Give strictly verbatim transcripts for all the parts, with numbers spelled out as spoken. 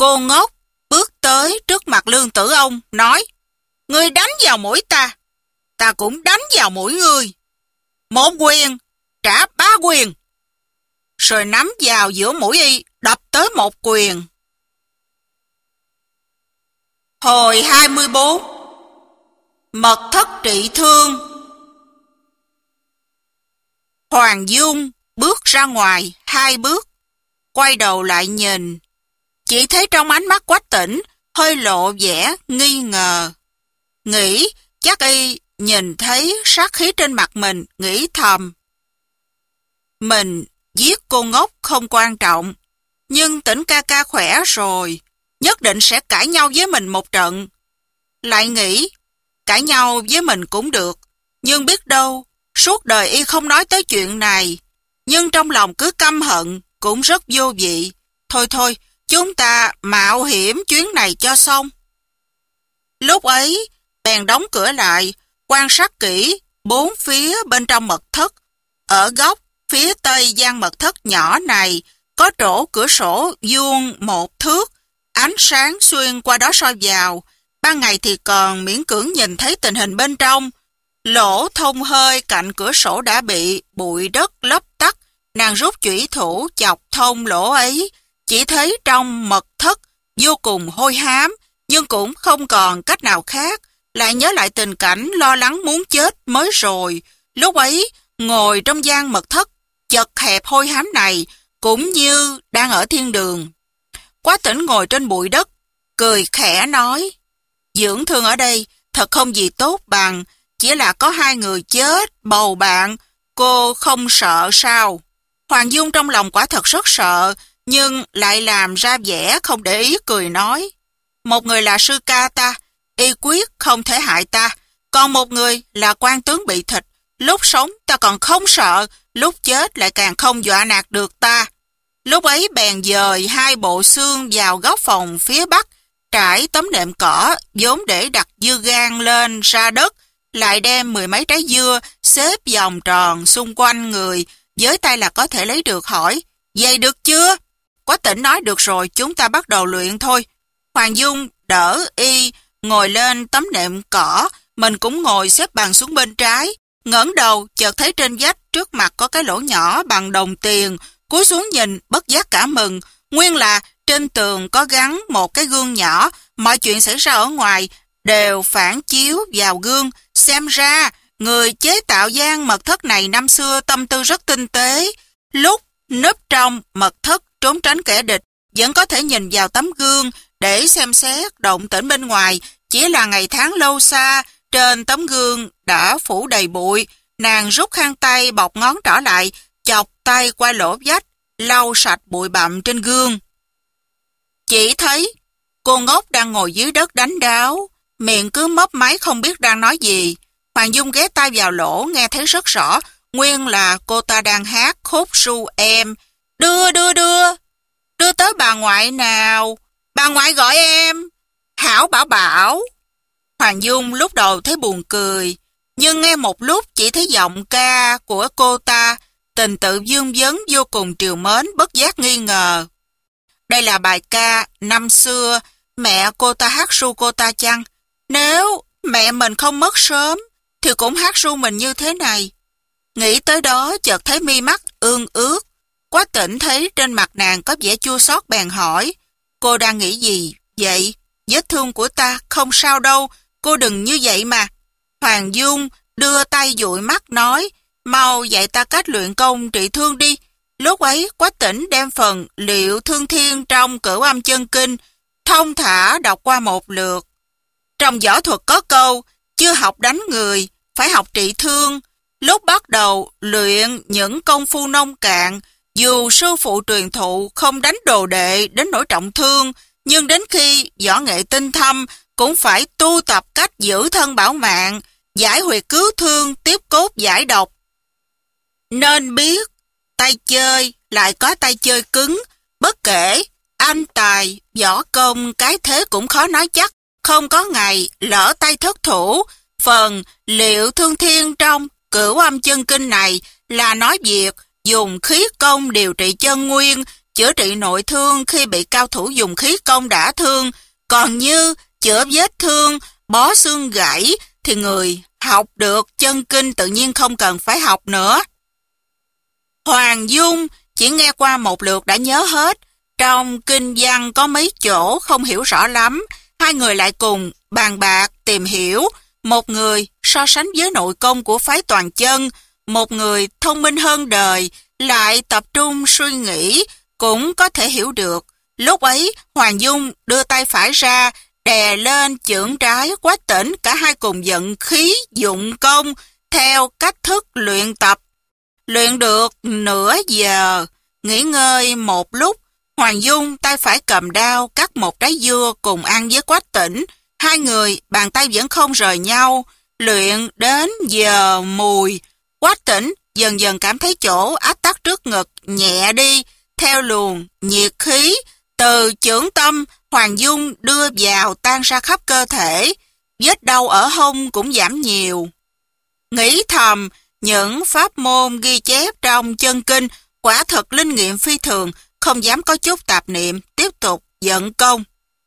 Cô ngốc bước tới trước mặt Lương Tử Ông, nói: Ngươi đánh vào mũi ta, ta cũng đánh vào mũi ngươi. Một quyền, trả ba quyền. Rồi nắm vào giữa mũi y, đập tới một quyền. Hồi hai mươi bốn. Mật thất trị thương. Hoàng Dung bước ra ngoài hai bước, quay đầu lại nhìn, chỉ thấy trong ánh mắt Quách Tĩnh hơi lộ vẻ nghi ngờ. Nghĩ chắc y nhìn thấy sát khí trên mặt mình, nghĩ thầm: Mình giết cô ngốc không quan trọng, nhưng Tĩnh ca ca khỏe rồi, nhất định sẽ cãi nhau với mình một trận. Lại nghĩ, cãi nhau với mình cũng được, nhưng biết đâu, suốt đời y không nói tới chuyện này, nhưng trong lòng cứ căm hận, cũng rất vô vị. Thôi thôi, chúng ta mạo hiểm chuyến này cho xong. Lúc ấy, bèn đóng cửa lại, quan sát kỹ bốn phía bên trong mật thất. Ở góc phía tây gian mật thất nhỏ này có chỗ cửa sổ vuông một thước, ánh sáng xuyên qua đó soi vào. Ban ngày thì còn miễn cưỡng nhìn thấy tình hình bên trong. Lỗ thông hơi cạnh cửa sổ đã bị bụi đất lấp tắt. Nàng rút chủy thủ chọc thông lỗ ấy, chỉ thấy trong mật thất vô cùng hôi hám, nhưng cũng không còn cách nào khác. Lại nhớ lại tình cảnh lo lắng muốn chết mới rồi. Lúc ấy, ngồi trong gian mật thất chật hẹp hôi hám này, cũng như đang ở thiên đường. Quách Tĩnh ngồi trên bụi đất, cười khẽ nói: Dưỡng thương ở đây thật không gì tốt bằng, chỉ là có hai người chết, bầu bạn, cô không sợ sao? Hoàng Dung trong lòng quả thật rất sợ, nhưng lại làm ra vẻ không để ý, cười nói: Một người là sư ca ta, y quyết không thể hại ta, còn một người là quan tướng bị thịt, lúc sống ta còn không sợ, lúc chết lại càng không dọa nạt được ta. Lúc ấy bèn dời hai bộ xương vào góc phòng phía bắc, trải tấm nệm cỏ vốn để đặt dưa gang lên ra đất, lại đem mười mấy trái dưa xếp vòng tròn xung quanh người, với tay là có thể lấy được, hỏi: Vậy được chưa? Quách Tĩnh nói: Được rồi, chúng ta bắt đầu luyện thôi. Hoàng Dung đỡ y ngồi lên tấm nệm cỏ, mình cũng ngồi xếp bằng xuống bên trái. Ngẩng đầu chợt thấy trên vách trước mặt có cái lỗ nhỏ bằng đồng tiền, cúi xuống nhìn bất giác cả mừng. Nguyên là trên tường có gắn một cái gương nhỏ, mọi chuyện xảy ra ở ngoài đều phản chiếu vào gương. Xem ra người chế tạo gian mật thất này năm xưa tâm tư rất tinh tế, lúc núp trong mật thất trốn tránh kẻ địch vẫn có thể nhìn vào tấm gương để xem xét động tĩnh bên ngoài. Chỉ là ngày tháng lâu xa, trên tấm gương đã phủ đầy bụi. Nàng rút khăn tay bọc ngón trỏ lại, chọc tay qua lỗ vách, lau sạch bụi bặm trên gương. Chỉ thấy cô ngốc đang ngồi dưới đất đánh đáo, miệng cứ mấp máy không biết đang nói gì. Hoàng Dung ghé tai vào lỗ nghe thấy rất rõ, nguyên là cô ta đang hát khúc ru em: Đưa đưa đưa, đưa tới bà ngoại nào, bà ngoại gọi em, Hảo Bảo Bảo. Hoàng Dung lúc đầu thấy buồn cười, nhưng nghe một lúc chỉ thấy giọng ca của cô ta, tình tự vương vấn vô cùng trìu mến, bất giác nghi ngờ. Đây là bài ca năm xưa mẹ cô ta hát ru cô ta chăng? Nếu mẹ mình không mất sớm thì cũng hát ru mình như thế này. Nghĩ tới đó chợt thấy mi mắt ương ướt. Quách Tĩnh thấy trên mặt nàng có vẻ chua xót bèn hỏi: Cô đang nghĩ gì vậy? Vết thương của ta không sao đâu, cô đừng như vậy mà. Hoàng Dung đưa tay dụi mắt nói: Mau dạy ta cách luyện công trị thương đi. Lúc ấy Quách Tĩnh đem phần Liệu Thương Thiên trong Cửu Âm Chân Kinh thông thả đọc qua một lượt. Trong võ thuật có câu: chưa học đánh người, phải học trị thương. Lúc bắt đầu luyện những công phu nông cạn, dù sư phụ truyền thụ không đánh đồ đệ đến nỗi trọng thương, nhưng đến khi võ nghệ tinh thâm cũng phải tu tập cách giữ thân bảo mạng, giải huyệt cứu thương, tiếp cốt giải độc. Nên biết, tay chơi lại có tay chơi cứng, bất kể anh tài, võ công, cái thế cũng khó nói chắc, không có ngày lỡ tay thất thủ. Phần Liệu Thương Thiên trong Cửu Âm Chân Kinh này là nói việc dùng khí công điều trị chân nguyên, chữa trị nội thương khi bị cao thủ dùng khí công đả thương, còn như chữa vết thương, bó xương gãy thì người học được chân kinh tự nhiên không cần phải học nữa. Hoàng Dung chỉ nghe qua một lượt đã nhớ hết. Trong kinh văn có mấy chỗ không hiểu rõ lắm, hai người lại cùng bàn bạc tìm hiểu. Một người so sánh với nội công của phái Toàn Chân, một người thông minh hơn đời, lại tập trung suy nghĩ, cũng có thể hiểu được. Lúc ấy, Hoàng Dung đưa tay phải ra, đè lên chưởng trái Quách Tĩnh, cả hai cùng vận khí dụng công theo cách thức luyện tập. Luyện được nửa giờ, nghỉ ngơi một lúc, Hoàng Dung tay phải cầm đao cắt một trái dưa cùng ăn với Quách Tĩnh. Hai người bàn tay vẫn không rời nhau, luyện đến giờ mùi. Quách Tĩnh dần dần cảm thấy chỗ ách tắc trước ngực nhẹ đi, theo luồng nhiệt khí từ chưởng tâm Hoàng Dung đưa vào tan ra khắp cơ thể, vết đau ở hông cũng giảm nhiều. Nghĩ thầm, những pháp môn ghi chép trong chân kinh quả thật linh nghiệm phi thường, không dám có chút tạp niệm, tiếp tục vận công.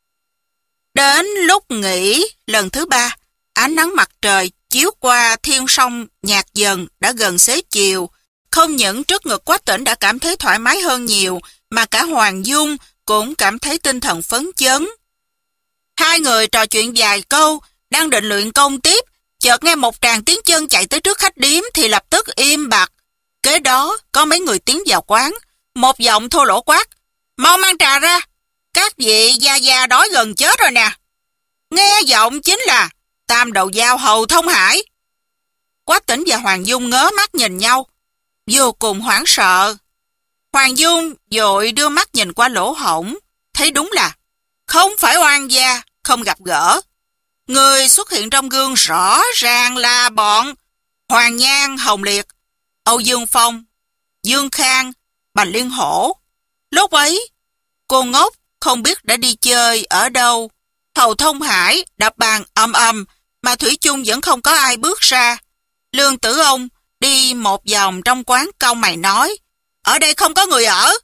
Đến lúc nghỉ lần thứ ba, ánh nắng mặt trời chiếu qua thiên sông nhạt dần, đã gần xế chiều. Không những trước ngực Quách Tĩnh đã cảm thấy thoải mái hơn nhiều, mà cả Hoàng Dung cũng cảm thấy tinh thần phấn chấn. Hai người trò chuyện vài câu, đang định luyện công tiếp, chợt nghe một tràng tiếng chân chạy tới trước khách điếm thì lập tức im bặt. Kế đó có mấy người tiến vào quán, một giọng thô lỗ quát: "Mau mang trà ra, các vị già già đói gần chết rồi nè." Nghe giọng chính là Tam Đầu Dao Hầu Thông Hải. Quách Tĩnh và Hoàng Dung ngớ mắt nhìn nhau, vô cùng hoảng sợ. Hoàng Dung vội đưa mắt nhìn qua lỗ hổng, thấy đúng là không phải oan gia, không gặp gỡ. Người xuất hiện trong gương rõ ràng là bọn Hoàng Nhan, Hồng Liệt, Âu Dương Phong, Dương Khang, Bành Liên Hổ. Lúc ấy, cô ngốc không biết đã đi chơi ở đâu. Hầu Thông Hải đập bàn ầm ầm mà thủy chung vẫn không có ai bước ra. Lương Tử Ông đi một vòng trong quán cau mày nói: "Ở đây không có người ở."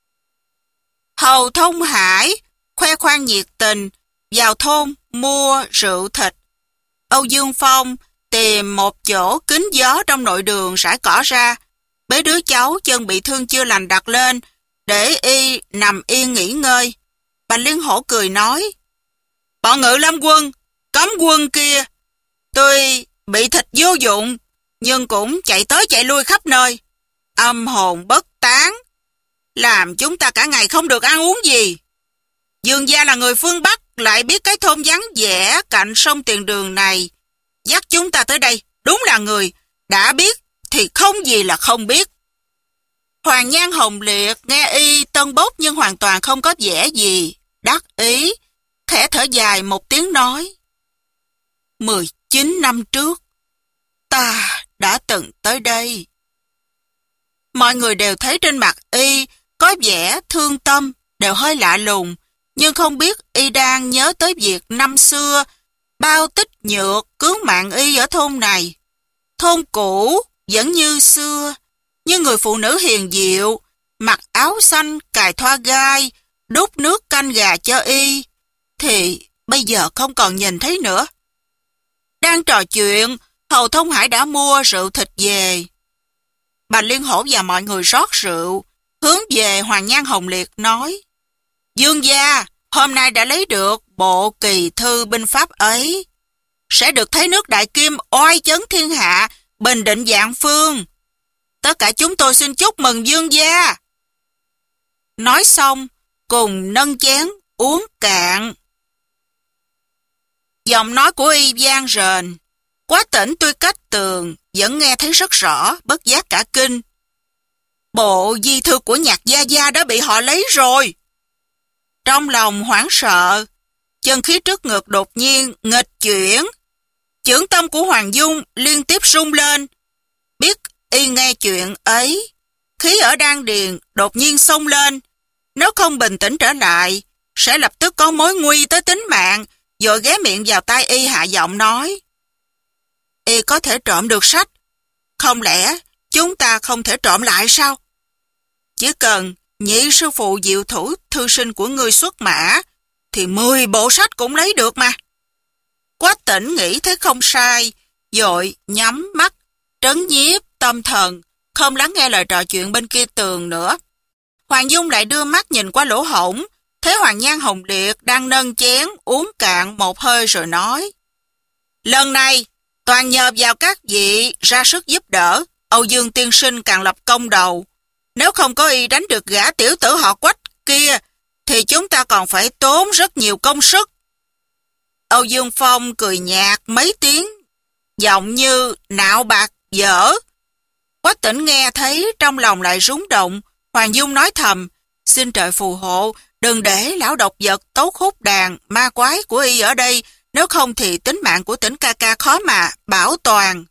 Hầu Thông Hải khoe khoang nhiệt tình vào thôn mua rượu thịt. Âu Dương Phong tìm một chỗ kín gió trong nội đường rải cỏ ra, bế đứa cháu chân bị thương chưa lành đặt lên, để y nằm yên nghỉ ngơi. Bành Liên Hổ cười nói: "Bọn Ngự Lâm quân, cấm quân kia, tuy bị thịt vô dụng, nhưng cũng chạy tới chạy lui khắp nơi, âm hồn bất tán, làm chúng ta cả ngày không được ăn uống gì. Dương gia là người phương Bắc, lại biết cái thôn vắng vẻ cạnh sông Tiền Đường này, dắt chúng ta tới đây, đúng là người đã biết thì không gì là không biết." Hoàng Nhan, Hồng Liệt nghe y tân bốc nhưng hoàn toàn không có vẻ gì đắc ý, khẽ thở dài một tiếng nói: mười chín năm trước, ta đã từng tới đây." Mọi người đều thấy trên mặt y có vẻ thương tâm, đều hơi lạ lùng, nhưng không biết y đang nhớ tới việc năm xưa Bao Tích Nhược cứu mạng y ở thôn này. Thôn cũ vẫn như xưa, nhưng người phụ nữ hiền diệu, mặc áo xanh cài thoa gai, đút nước canh gà cho y, thì bây giờ không còn nhìn thấy nữa. Đang trò chuyện, Hầu Thông Hải đã mua rượu thịt về. Bành Liên Hổ và mọi người rót rượu, hướng về Hoàng Nhan, Hồng Liệt nói: "Dương gia, hôm nay đã lấy được bộ kỳ thư binh pháp ấy, sẽ được thấy nước Đại Kim oai chấn thiên hạ, bình định vạn phương. Tất cả chúng tôi xin chúc mừng Dương gia." Nói xong, cùng nâng chén uống cạn. Giọng nói của y vang rền. Quách Tĩnh tuy cách tường vẫn nghe thấy rất rõ, bất giác cả kinh. Bộ di thư của Nhạc gia gia đã bị họ lấy rồi. Trong lòng hoảng sợ, chân khí trước ngực đột nhiên nghịch chuyển. Chưởng tâm của Hoàng Dung liên tiếp rung lên. Biết y nghe chuyện ấy, khí ở đan điền đột nhiên xông lên. Nếu không bình tĩnh trở lại, sẽ lập tức có mối nguy tới tính mạng. Rồi ghé miệng vào tai y hạ giọng nói: "Y có thể trộm được sách, không lẽ chúng ta không thể trộm lại sao? Chỉ cần nhị sư phụ diệu thủ thư sinh của ngươi xuất mã, thì mười bộ sách cũng lấy được mà. Quách Tỉnh nghĩ thế không sai, dội nhắm mắt, trấn nhiếp tâm thần, không lắng nghe lời trò chuyện bên kia tường nữa. Hoàng Dung lại đưa mắt nhìn qua lỗ hổng, thấy Hoàng Nhan Hồng Liệt đang nâng chén uống cạn một hơi rồi nói: lần này toàn nhờ vào các vị ra sức giúp đỡ, Âu Dương tiên sinh càng lập công đầu. Nếu không có y đánh được gã tiểu tử họ Quách kia, thì chúng ta còn phải tốn rất nhiều công sức. Âu Dương Phong cười nhạt mấy tiếng, giọng như nạo bạc dở. Quách Tỉnh nghe thấy trong lòng lại rúng động. Hoàng Dung nói thầm: xin trời phù hộ, đừng để lão độc vật tấu hút đàn ma quái của y ở đây, nếu không thì tính mạng của Tỉnh ca ca khó mà bảo toàn.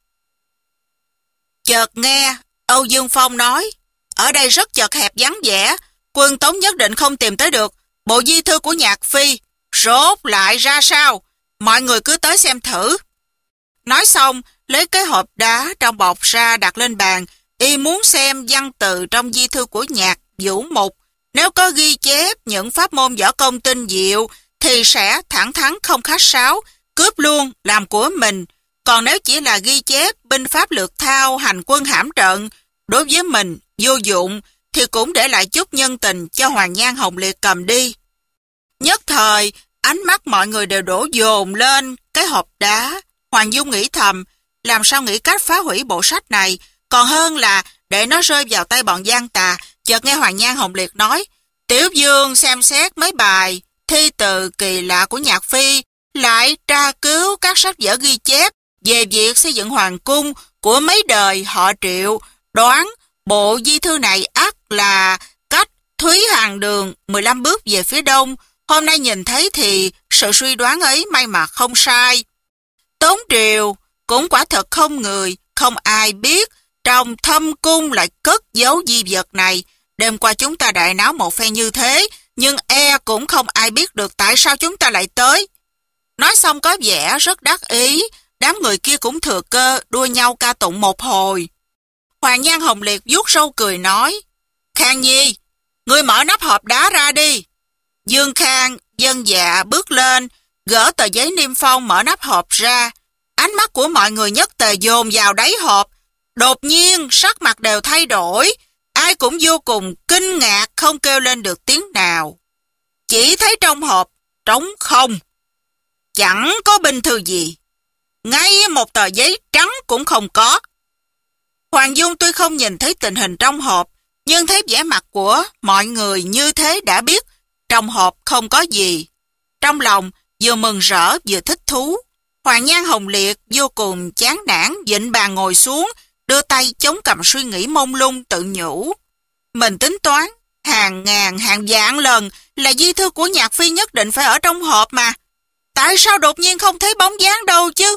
Chợt nghe Âu Dương Phong nói: ở đây rất chật hẹp vắng vẻ, quân Tống nhất định không tìm tới được. Bộ di thư của Nhạc Phi rốt lại ra sao, mọi người cứ tới xem thử. Nói xong, lấy cái hộp đá trong bọc ra đặt lên bàn. Y muốn xem văn từ trong di thư của Nhạc Vũ Mục. Nếu có ghi chép những pháp môn võ công tinh diệu, thì sẽ thẳng thắn không khách sáo, cướp luôn làm của mình. Còn nếu chỉ là ghi chép binh pháp lược thao, hành quân hãm trận, đối với mình vô dụng, thì cũng để lại chút nhân tình cho Hoàng Nhan Hồng Liệt cầm đi. Nhất thời, ánh mắt mọi người đều đổ dồn lên cái hộp đá. Hoàng Dung nghĩ thầm: làm sao nghĩ cách phá hủy bộ sách này, còn hơn là để nó rơi vào tay bọn gian tà. Chợt nghe Hoàng Nhan Hồng Liệt nói: Tiểu Dương xem xét mấy bài thi từ kỳ lạ của Nhạc Phi, lại tra cứu các sách vở ghi chép về việc xây dựng hoàng cung của mấy đời họ Triệu, đoán bộ di thư này ắt là cách Thúy Hàng Đường mười lăm bước về phía đông. Hôm nay nhìn thấy thì sự suy đoán ấy may mà không sai. Tống Triều cũng quả thật không người, không ai biết trong thâm cung lại cất giấu di vật này. Đêm qua chúng ta đại náo một phen như thế, nhưng e cũng không ai biết được tại sao chúng ta lại tới. Nói xong có vẻ rất đắc ý, đám người kia cũng thừa cơ đua nhau ca tụng một hồi. Hoàng Nhan Hồng Liệt vuốt râu cười nói: Khang Nhi, ngươi mở nắp hộp đá ra đi. Dương Khang vâng dạ bước lên, gỡ tờ giấy niêm phong mở nắp hộp ra. Ánh mắt của mọi người nhất tề dồn vào đáy hộp. Đột nhiên sắc mặt đều thay đổi, ai cũng vô cùng kinh ngạc, không kêu lên được tiếng nào. Chỉ thấy trong hộp trống không, chẳng có binh thư gì, ngay một tờ giấy trắng cũng không có. Hoàng Dung tuy không nhìn thấy tình hình trong hộp, nhưng thấy vẻ mặt của mọi người như thế đã biết trong hộp không có gì. Trong lòng vừa mừng rỡ vừa thích thú. Hoàng Nhan Hồng Liệt vô cùng chán nản vịn bàn ngồi xuống, đưa tay chống cằm suy nghĩ mông lung, tự nhủ: mình tính toán hàng ngàn hàng vạn lần là di thư của Nhạc Phi nhất định phải ở trong hộp mà. Tại sao đột nhiên không thấy bóng dáng đâu chứ?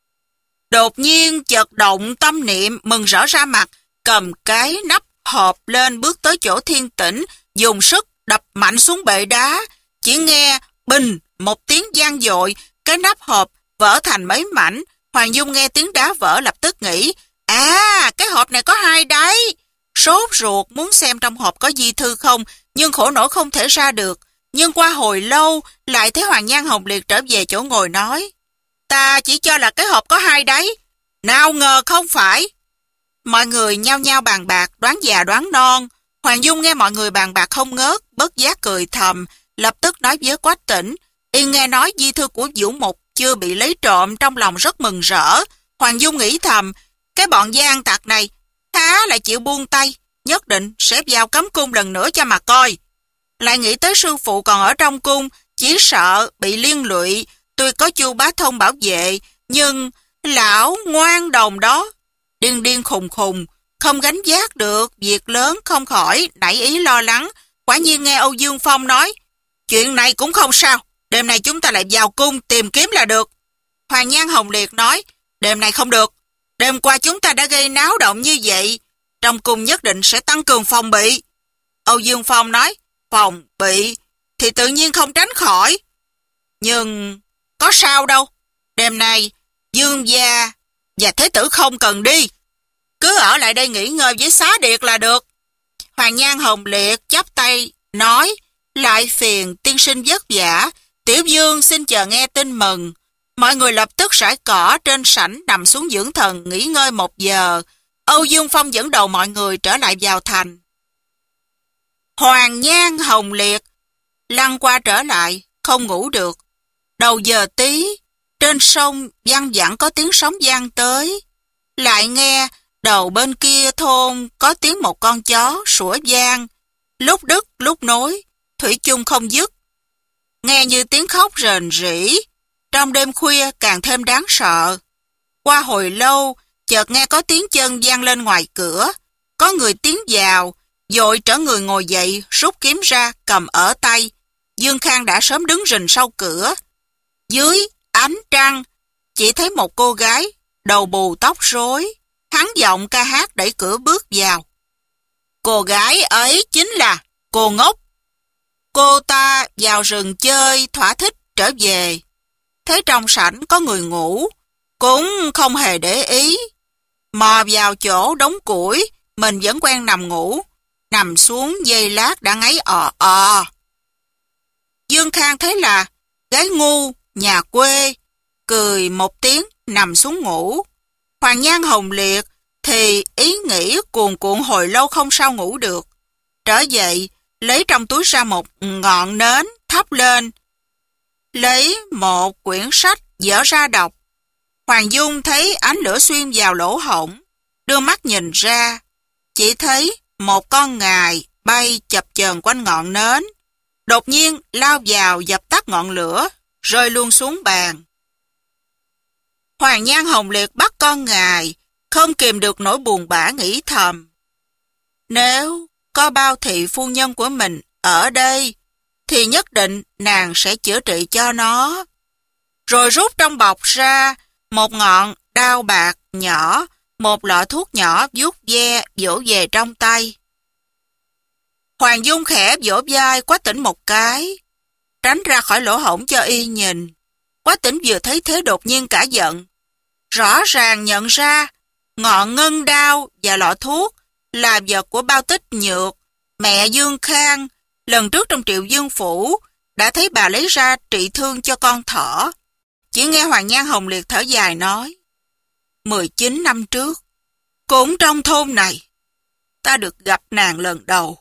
Đột nhiên chợt động tâm niệm, mừng rỡ ra mặt, cầm cái nắp hộp lên bước tới chỗ Thiên Tĩnh, dùng sức đập mạnh xuống bệ đá. Chỉ nghe bình một tiếng vang dội, cái nắp hộp vỡ thành mấy mảnh. Hoàng Dung nghe tiếng đá vỡ lập tức nghĩ: à, cái hộp này có hai đáy. Sốt ruột muốn xem trong hộp có di thư không, nhưng khổ nổi không thể ra được. Nhưng qua hồi lâu lại thấy Hoàng Nhan Hồng Liệt trở về chỗ ngồi nói: ta chỉ cho là cái hộp có hai đáy, nào ngờ không phải. Mọi người nhao nhao bàn bạc, đoán già đoán non. Hoàng Dung nghe mọi người bàn bạc không ngớt, bất giác cười thầm, lập tức nói với Quách Tỉnh. Y nghe nói di thư của Vũ Mục chưa bị lấy trộm, trong lòng rất mừng rỡ. Hoàng Dung nghĩ thầm: cái bọn gian tặc này há lại chịu buông tay, nhất định sẽ vào cấm cung lần nữa cho mà coi. Lại nghĩ tới sư phụ còn ở trong cung, chỉ sợ bị liên lụy. Tuy có Chu Bá Thông bảo vệ, nhưng lão ngoan đồng đó điên điên khùng khùng, không gánh vác được việc lớn, không khỏi nảy ý lo lắng. Quả nhiên nghe Âu Dương Phong nói: chuyện này cũng không sao, đêm nay chúng ta lại vào cung tìm kiếm là được. Hoàng Nhan Hồng Liệt nói: đêm này không được, đêm qua chúng ta đã gây náo động như vậy, trong cung nhất định sẽ tăng cường phòng bị. Âu Dương Phong nói: phòng bị thì tự nhiên không tránh khỏi, nhưng có sao đâu, đêm nay Dương gia và Thế tử không cần đi, cứ ở lại đây nghỉ ngơi với Xá Điệt là được. Hoàng Nhan Hồng Liệt chắp tay, nói, lại phiền tiên sinh vất vả, Tiểu Dương xin chờ nghe tin mừng. Mọi người lập tức rải cỏ trên sảnh nằm xuống dưỡng thần nghỉ ngơi một giờ. Âu Dương Phong dẫn đầu mọi người trở lại vào thành. Hoàng Nhan Hồng Liệt lăn qua trở lại, không ngủ được. Đầu giờ tí, trên sông văng vẳng có tiếng sóng vang tới. Lại nghe đầu bên kia thôn có tiếng một con chó sủa vang, lúc đứt lúc nối, thủy chung không dứt. Nghe như tiếng khóc rền rĩ, trong đêm khuya càng thêm đáng sợ. Qua hồi lâu, chợt nghe có tiếng chân vang lên ngoài cửa. Có người tiến vào, vội trở người ngồi dậy, rút kiếm ra, cầm ở tay. Dương Khang đã sớm đứng rình sau cửa. Dưới ánh trăng, chỉ thấy một cô gái, đầu bù tóc rối. Hắn giọng ca hát đẩy cửa bước vào. Cô gái ấy chính là cô Ngốc. Cô ta vào rừng chơi, thỏa thích trở về. Thấy trong sảnh có người ngủ, cũng không hề để ý. Mò vào chỗ đống củi, mình vẫn quen nằm ngủ. Nằm xuống giây lát đã ngáy ò ò. Dương Khang thấy là gái ngu, nhà quê, cười một tiếng, nằm xuống ngủ. Hoàng Nhan Hồng Liệt thì ý nghĩ cuồn cuộn hồi lâu không sao ngủ được. Trở dậy, lấy trong túi ra một ngọn nến, thắp lên. Lấy một quyển sách, dở ra đọc. Hoàng Dung thấy ánh lửa xuyên vào lỗ hổng, đưa mắt nhìn ra. Chỉ thấy một con ngài bay chập chờn quanh ngọn nến. Đột nhiên lao vào dập tắt ngọn lửa, rơi luôn xuống bàn. Hoàng Nhan Hồng Liệt bắt con ngài, không kìm được nỗi buồn bã nghĩ thầm. Nếu có Bao thị phu nhân của mình ở đây, thì nhất định nàng sẽ chữa trị cho nó. Rồi rút trong bọc ra một ngọn đao bạc nhỏ, một lọ thuốc nhỏ vuốt ve vỗ về trong tay. Hoàng Dung khẽ vỗ vai Quách Tĩnh một cái, tránh ra khỏi lỗ hổng cho y nhìn. Quách Tĩnh vừa thấy thế đột nhiên cả giận. Rõ ràng nhận ra ngọn ngân đao và lọ thuốc là vật của Bao Tích Nhược, mẹ Dương Khang. Lần trước trong Triệu Dương Phủ đã thấy bà lấy ra trị thương cho con thỏ. Chỉ nghe Hoàng Nhan Hồng Liệt thở dài nói, mười chín năm trước, cũng trong thôn này, ta được gặp nàng lần đầu.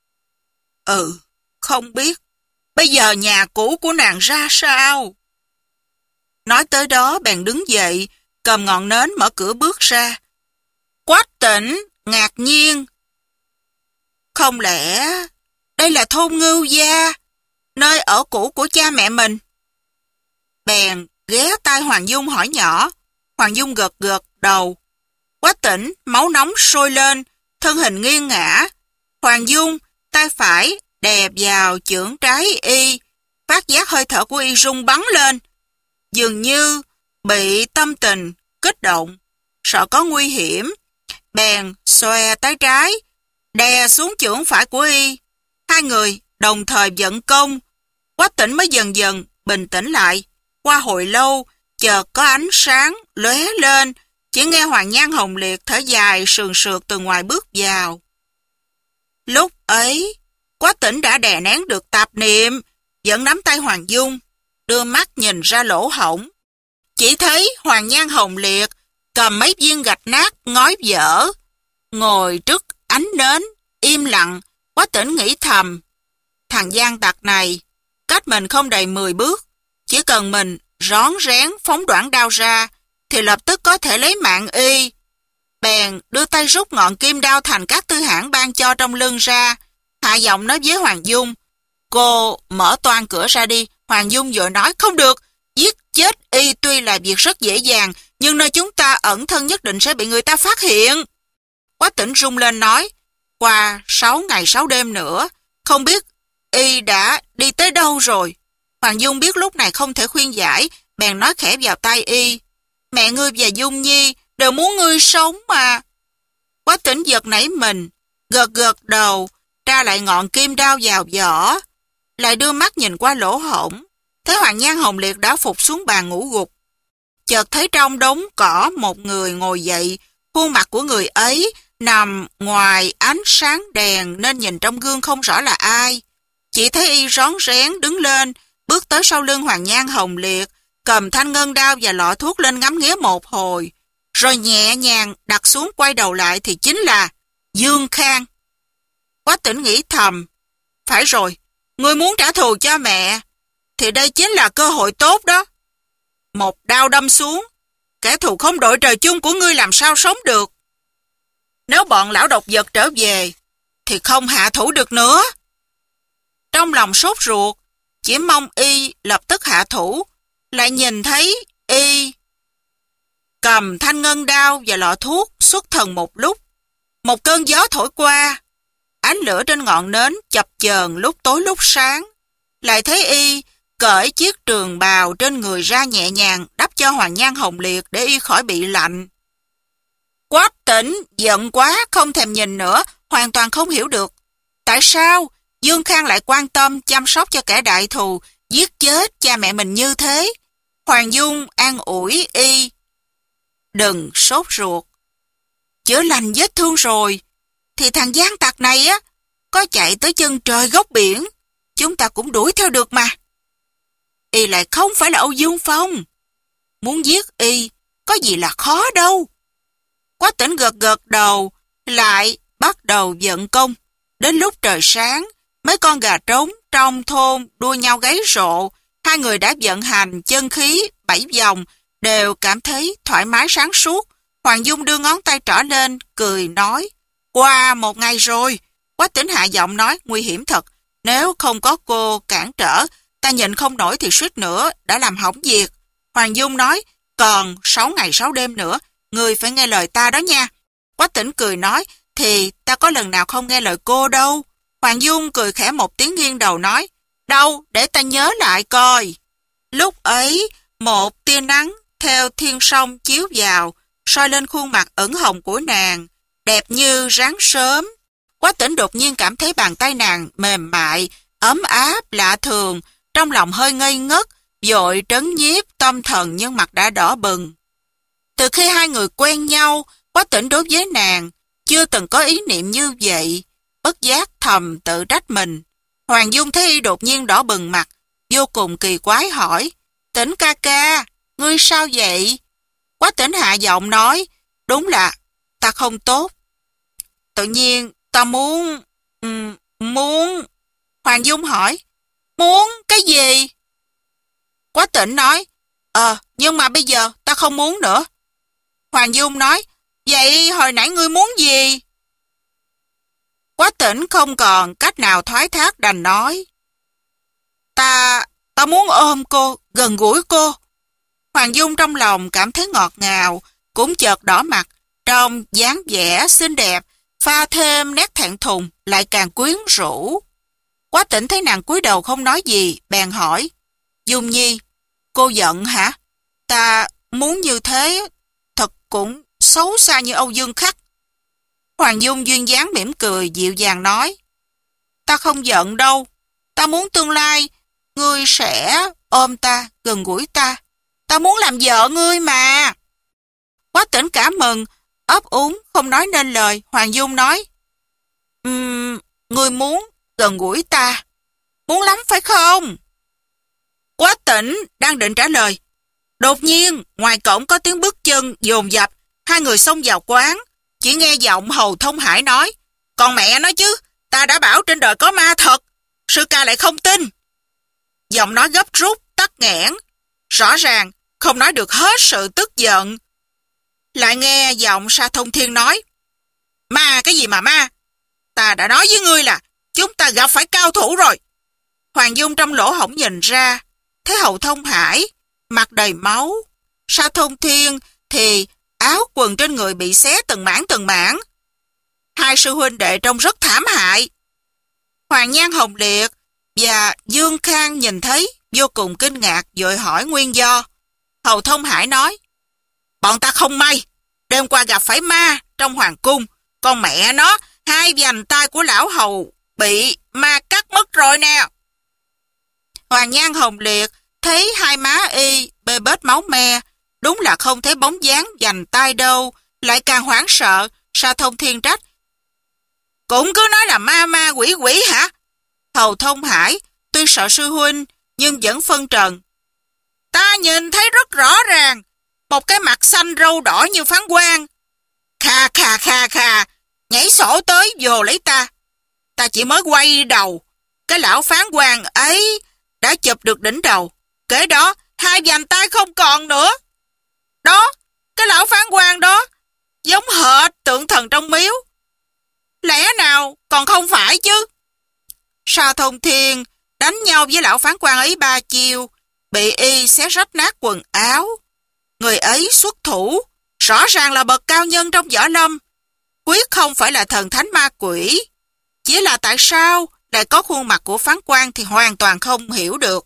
Ừ, không biết, bây giờ nhà cũ của nàng ra sao? Nói tới đó bèn đứng dậy, cầm ngọn nến mở cửa bước ra. Quách Tĩnh ngạc nhiên. Không lẽ đây là thôn Ngưu Gia, nơi ở cũ của cha mẹ mình? Bèn ghé tai Hoàng Dung hỏi nhỏ. Hoàng Dung gật gật đầu. Quách Tĩnh máu nóng sôi lên, thân hình nghiêng ngã. Hoàng Dung tay phải đè vào chưởng trái y, phát giác hơi thở của y rung bắn lên, dường như bị tâm tình kích động, sợ có nguy hiểm. Bèn xòe tay trái, đè xuống chưởng phải của y. Hai người đồng thời vận công. Quách Tĩnh mới dần dần bình tĩnh lại. Qua hồi lâu, chợt có ánh sáng lóe lên. Chỉ nghe Hoàng Nhan Hồng Liệt thở dài sườn sượt từ ngoài bước vào. Lúc ấy, Quách Tĩnh đã đè nén được tạp niệm, vẫn nắm tay Hoàng Dung, đưa mắt nhìn ra lỗ hổng. Chỉ thấy Hoàng Nhan Hồng Liệt cầm mấy viên gạch nát ngói vỡ, ngồi trước ánh nến, im lặng. Quách Tĩnh nghĩ thầm, thằng gian tặc này cách mình không đầy mười bước, chỉ cần mình rón rén phóng đoạn đao ra thì lập tức có thể lấy mạng y. Bèn đưa tay rút ngọn kim đao thành các tư hãng ban cho trong lưng ra, hạ giọng nói với Hoàng Dung, cô mở toang cửa ra đi. Hoàng Dung vội nói, không được, giết chết y tuy là việc rất dễ dàng, nhưng nơi chúng ta ẩn thân nhất định sẽ bị người ta phát hiện. Quách Tĩnh rung lên nói, qua sáu ngày sáu đêm nữa, không biết y đã đi tới đâu rồi. Hoàng Dung biết lúc này không thể khuyên giải, bèn nói khẽ vào tai y, mẹ ngươi và Dung Nhi đều muốn ngươi sống mà. Quách Tĩnh giật nảy mình, gật gật đầu, tra lại ngọn kim đao vào vỏ, lại đưa mắt nhìn qua lỗ hổng, thấy Hoàng Nhan Hồng Liệt đã phục xuống bàn ngủ gục. Chợt thấy trong đống cỏ một người ngồi dậy, khuôn mặt của người ấy nằm ngoài ánh sáng đèn nên nhìn trong gương không rõ là ai. Chỉ thấy y rón rén đứng lên, bước tới sau lưng Hoàng Nhan Hồng Liệt, cầm thanh ngân đao và lọ thuốc lên ngắm nghía một hồi, rồi nhẹ nhàng đặt xuống, quay đầu lại thì chính là Dương Khang. Quách Tĩnh nghĩ thầm, phải rồi, ngươi muốn trả thù cho mẹ, thì đây chính là cơ hội tốt đó. Một đao đâm xuống, kẻ thù không đội trời chung của ngươi làm sao sống được. Nếu bọn lão độc vật trở về, thì không hạ thủ được nữa. Trong lòng sốt ruột, chỉ mong y lập tức hạ thủ, lại nhìn thấy y cầm thanh ngân đao và lọ thuốc xuất thần một lúc. Một cơn gió thổi qua, ánh lửa trên ngọn nến chập chờn lúc tối lúc sáng. Lại thấy y cởi chiếc trường bào trên người ra nhẹ nhàng đắp cho Hoàng Nhan Hồng Liệt để y khỏi bị lạnh. Quách Tĩnh giận quá không thèm nhìn nữa, hoàn toàn không hiểu được tại sao Dương Khang lại quan tâm chăm sóc cho kẻ đại thù giết chết cha mẹ mình như thế. Hoàng Dung an ủi y, đừng sốt ruột, chữa lành vết thương rồi thì thằng gián tặc này á có chạy tới chân trời góc biển, chúng ta cũng đuổi theo được mà. Y lại không phải là Âu Dương Phong, muốn giết y có gì là khó đâu. Quách Tĩnh gật gật đầu, lại bắt đầu vận công. Đến lúc trời sáng, mấy con gà trống trong thôn đua nhau gáy rộ, hai người đã vận hành chân khí bảy vòng, đều cảm thấy thoải mái sáng suốt. Hoàng Dung đưa ngón tay trỏ lên, cười nói, qua một ngày rồi. Quách Tĩnh hạ giọng nói, nguy hiểm thật, nếu không có cô cản trở, ta nhịn không nổi thì suýt nữa đã làm hỏng việc. Hoàng Dung nói, còn sáu ngày sáu đêm nữa, ngươi phải nghe lời ta đó nha. Quách Tĩnh cười nói, thì ta có lần nào không nghe lời cô đâu. Hoàng Dung cười khẽ một tiếng, nghiêng đầu nói, đâu, để ta nhớ lại coi. Lúc ấy, một tia nắng theo thiên sông chiếu vào, soi lên khuôn mặt ửng hồng của nàng, đẹp như ráng sớm. Quách Tĩnh đột nhiên cảm thấy bàn tay nàng mềm mại, ấm áp, lạ thường, trong lòng hơi ngây ngất, vội trấn nhiếp tâm thần nhưng mặt đã đỏ bừng. Từ khi hai người quen nhau, Quách Tĩnh đối với nàng chưa từng có ý niệm như vậy, bất giác thầm tự trách mình. Hoàng Dung thấy y đột nhiên đỏ bừng mặt, vô cùng kỳ quái hỏi, Tĩnh ca ca, ngươi sao vậy? Quách Tĩnh hạ giọng nói, đúng là ta không tốt. Tự nhiên ta muốn... Um, muốn... Hoàng Dung hỏi, muốn cái gì? Quách Tĩnh nói, ờ, nhưng mà bây giờ ta không muốn nữa. Hoàng Dung nói, vậy hồi nãy ngươi muốn gì? Quách Tĩnh không còn cách nào thoái thác đành nói, Ta, ta muốn ôm cô, gần gũi cô. Hoàng Dung trong lòng cảm thấy ngọt ngào, cũng chợt đỏ mặt, trong dáng vẻ xinh đẹp, pha thêm nét thẹn thùng, lại càng quyến rũ. Quách Tĩnh thấy nàng cúi đầu không nói gì, bèn hỏi, Dung Nhi, cô giận hả? Ta muốn như thế, thật cũng xấu xa như Âu Dương Khắc. Hoàng Dung duyên dáng mỉm cười, dịu dàng nói, ta không giận đâu, ta muốn tương lai, ngươi sẽ ôm ta, gần gũi ta, ta muốn làm vợ ngươi mà. Quách Tĩnh cảm mừng, ấp úng, không nói nên lời. Hoàng Dung nói, um, ngươi muốn gần gũi ta, muốn lắm phải không? Quách Tĩnh đang định trả lời, đột nhiên ngoài cổng có tiếng bước chân dồn dập, hai người xông vào quán. Chỉ nghe giọng Hầu Thông Hải nói, còn mẹ nói chứ, ta đã bảo trên đời có ma thật, sư ca lại không tin. Giọng nói gấp rút, tắc nghẽn, rõ ràng không nói được hết sự tức giận. Lại nghe giọng Sa Thông Thiên nói, ma cái gì mà ma, ta đã nói với ngươi là chúng ta gặp phải cao thủ rồi. Hoàng Dung trong lỗ hổng nhìn ra, thấy Hầu Thông Hải mặt đầy máu, Sa Thông Thiên thì áo quần trên người bị xé từng mảng từng mảng. Hai sư huynh đệ trông rất thảm hại. Hoàng Nhan Hồng Liệt và Dương Khang nhìn thấy vô cùng kinh ngạc, vội hỏi nguyên do. Hầu Thông Hải nói, bọn ta không may, đêm qua gặp phải ma trong hoàng cung, con mẹ nó, hai vành tay của lão hầu bị ma cắt mất rồi nè. Hoàng Nhan Hồng Liệt thấy hai má y bê bết máu me, đúng là không thấy bóng dáng vành tay đâu, lại càng hoảng sợ, Sa Thông Thiên trách. Cũng cứ nói là ma ma quỷ quỷ hả? Hầu Thông Hải tuy sợ sư huynh nhưng vẫn phân trần. Ta nhìn thấy rất rõ ràng, một cái mặt xanh râu đỏ như phán quan. Kha kha kha kha, nhảy sổ tới vồ lấy ta. Ta chỉ mới quay đầu, cái lão phán quan ấy đã chụp được đỉnh đầu. Kế đó, hai vành tay không còn nữa. Đó, cái lão phán quan đó, giống hệt tượng thần trong miếu. Lẽ nào còn không phải chứ? Sa Thông Thiên đánh nhau với lão phán quan ấy ba chiêu, bị y xé rách nát quần áo. Người ấy xuất thủ, rõ ràng là bậc cao nhân trong võ lâm, quyết không phải là thần thánh ma quỷ. Chỉ là tại sao lại có khuôn mặt của phán quan thì hoàn toàn không hiểu được.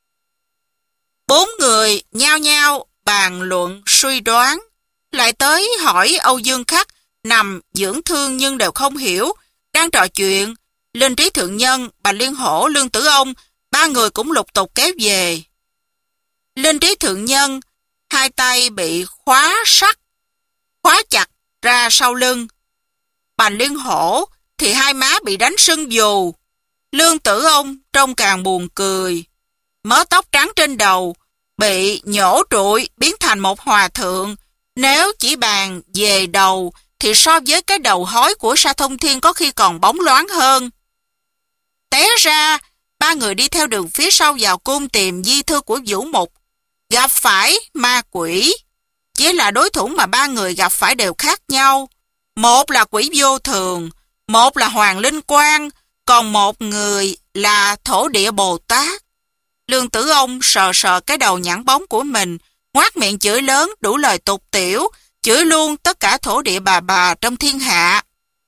Bốn người nhao nhao bàn luận suy đoán, lại tới hỏi Âu Dương Khắc nằm dưỡng thương nhưng đều không hiểu. Đang trò chuyện, Linh Trí Thượng Nhân, Bành Liên Hổ, Lương Tử Ông, ba người cũng lục tục kéo về. Linh Trí Thượng Nhân, hai tay bị khóa sắt, khóa chặt ra sau lưng. Bành Liên Hổ thì hai má bị đánh sưng vù. Lương Tử Ông trông càng buồn cười. Mớ tóc trắng trên đầu bị nhổ trụi biến thành một hòa thượng. Nếu chỉ bàn về đầu thì so với cái đầu hói của Sa Thông Thiên có khi còn bóng loáng hơn. Té ra, ba người đi theo đường phía sau vào cung tìm di thư của Vũ Mục, gặp phải ma quỷ. Chỉ là đối thủ mà ba người gặp phải đều khác nhau. Một là quỷ vô thường, một là Hoàng Linh Quang, còn một người là Thổ Địa Bồ Tát. Lương Tử Ông sờ sờ cái đầu nhẵn bóng của mình, ngoác miệng chửi lớn đủ lời tục tiểu, chửi luôn tất cả thổ địa bà bà trong thiên hạ.